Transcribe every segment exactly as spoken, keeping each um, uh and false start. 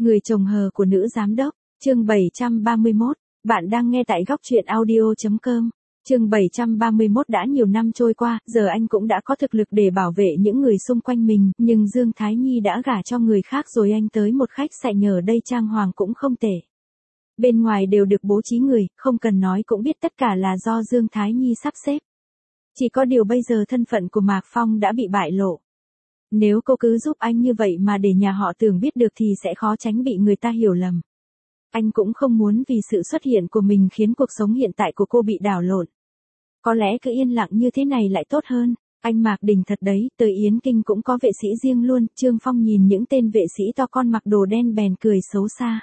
Người chồng hờ của nữ giám đốc, chương bảy trăm ba mươi mốt, bạn đang nghe tại góc truyện audio chấm com. Chương bảy trăm ba mươi mốt đã nhiều năm trôi qua, giờ anh cũng đã có thực lực để bảo vệ những người xung quanh mình, nhưng Dương Thái Nhi đã gả cho người khác rồi. Anh tới một khách sạn nhờ đây trang hoàng cũng không tệ. Bên ngoài đều được bố trí người, không cần nói cũng biết tất cả là do Dương Thái Nhi sắp xếp. Chỉ có điều bây giờ thân phận của Mạc Phong đã bị bại lộ. Nếu cô cứ giúp anh như vậy mà để nhà họ Tưởng biết được thì sẽ khó tránh bị người ta hiểu lầm. Anh cũng không muốn vì sự xuất hiện của mình khiến cuộc sống hiện tại của cô bị đảo lộn. Có lẽ cứ yên lặng như thế này lại tốt hơn. Anh Mạc Đình thật đấy, tới Yến Kinh cũng có vệ sĩ riêng luôn. Trương Phong nhìn những tên vệ sĩ to con mặc đồ đen bèn cười xấu xa.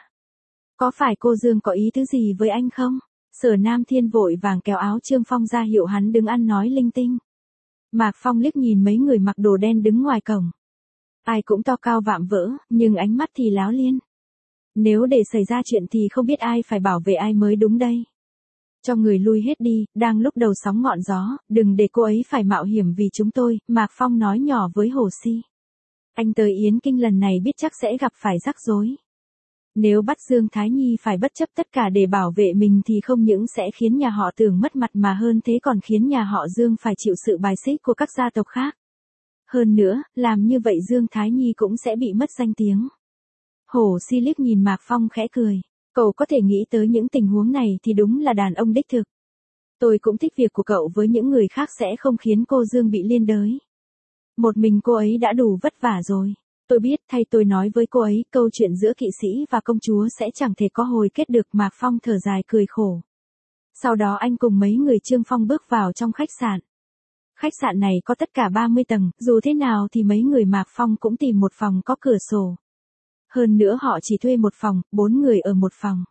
Có phải cô Dương có ý thứ gì với anh không? Sở Nam Thiên vội vàng kéo áo Trương Phong ra hiệu hắn đứng ăn nói linh tinh. Mạc Phong liếc nhìn mấy người mặc đồ đen đứng ngoài cổng. Ai cũng to cao vạm vỡ, nhưng ánh mắt thì láo liên. Nếu để xảy ra chuyện thì không biết ai phải bảo vệ ai mới đúng đây. Cho người lui hết đi, đang lúc đầu sóng ngọn gió, đừng để cô ấy phải mạo hiểm vì chúng tôi, Mạc Phong nói nhỏ với Hồ Si. Anh tới Yến Kinh lần này biết chắc sẽ gặp phải rắc rối. Nếu bắt Dương Thái Nhi phải bất chấp tất cả để bảo vệ mình thì không những sẽ khiến nhà họ Tưởng mất mặt mà hơn thế còn khiến nhà họ Dương phải chịu sự bài xích của các gia tộc khác. Hơn nữa, làm như vậy Dương Thái Nhi cũng sẽ bị mất danh tiếng. Hồ Si liếc nhìn Mạc Phong khẽ cười. Cậu có thể nghĩ tới những tình huống này thì đúng là đàn ông đích thực. Tôi cũng thích việc của cậu với những người khác sẽ không khiến cô Dương bị liên đới. Một mình cô ấy đã đủ vất vả rồi. Tôi biết, thay tôi nói với cô ấy, câu chuyện giữa kỵ sĩ và công chúa sẽ chẳng thể có hồi kết được. Mạc Phong thở dài cười khổ. Sau đó anh cùng mấy người Trương Phong bước vào trong khách sạn. Khách sạn này có tất cả ba mươi tầng, dù thế nào thì mấy người Mạc Phong cũng tìm một phòng có cửa sổ. Hơn nữa họ chỉ thuê một phòng, bốn người ở một phòng.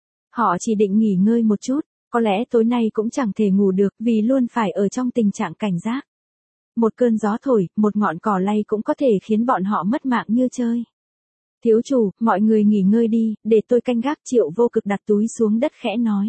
Họ chỉ định nghỉ ngơi một chút, có lẽ tối nay cũng chẳng thể ngủ được vì luôn phải ở trong tình trạng cảnh giác. Một cơn gió thổi, một ngọn cỏ lay cũng có thể khiến bọn họ mất mạng như chơi. Thiếu chủ, mọi người nghỉ ngơi đi, để tôi canh gác. Triệu Vô Cực đặt túi xuống đất khẽ nói.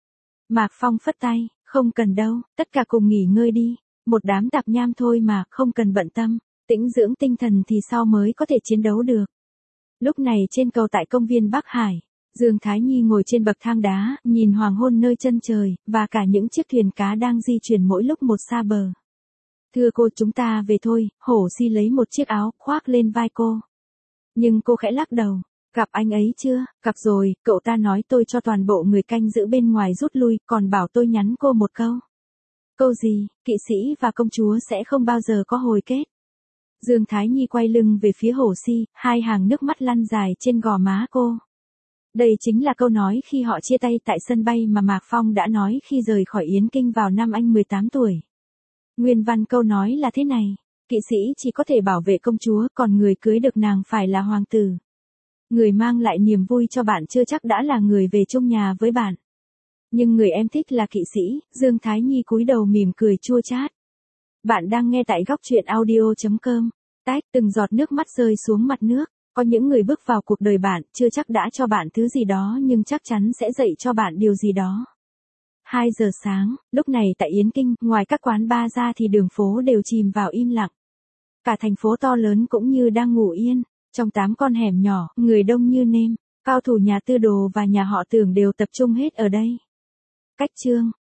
Mạc Phong phất tay, không cần đâu, tất cả cùng nghỉ ngơi đi. Một đám tạp nham thôi mà, không cần bận tâm, tĩnh dưỡng tinh thần thì sau mới có thể chiến đấu được. Lúc này trên cầu tại công viên Bắc Hải, Dương Thái Nhi ngồi trên bậc thang đá, nhìn hoàng hôn nơi chân trời, và cả những chiếc thuyền cá đang di chuyển mỗi lúc một xa bờ. Thưa cô, chúng ta về thôi. Hổ Si lấy một chiếc áo khoác lên vai cô. Nhưng cô khẽ lắc đầu. Gặp anh ấy chưa? Gặp rồi, cậu ta nói tôi cho toàn bộ người canh giữ bên ngoài rút lui, còn bảo tôi nhắn cô một câu. Câu gì? Kỵ sĩ và công chúa sẽ không bao giờ có hồi kết. Dương Thái Nhi quay lưng về phía Hồ Si, hai hàng nước mắt lăn dài trên gò má cô. Đây chính là câu nói khi họ chia tay tại sân bay mà Mạc Phong đã nói khi rời khỏi Yến Kinh vào năm anh mười tám tuổi. Nguyên văn câu nói là thế này, kỵ sĩ chỉ có thể bảo vệ công chúa, còn người cưới được nàng phải là hoàng tử. Người mang lại niềm vui cho bạn chưa chắc đã là người về chung nhà với bạn. Nhưng người em thích là kỵ sĩ. Dương Thái Nhi cúi đầu mỉm cười chua chát. Bạn đang nghe tại góc truyện audio chấm com. Tách, từng giọt nước mắt rơi xuống mặt nước. Có những người bước vào cuộc đời bạn, chưa chắc đã cho bạn thứ gì đó nhưng chắc chắn sẽ dạy cho bạn điều gì đó. hai giờ sáng, lúc này tại Yến Kinh, ngoài các quán bar ra thì đường phố đều chìm vào im lặng. Cả thành phố to lớn cũng như đang ngủ yên. Trong tám con hẻm nhỏ, người đông như nêm. Cao thủ nhà Tư Đồ và nhà họ Tưởng đều tập trung hết ở đây. Cách chương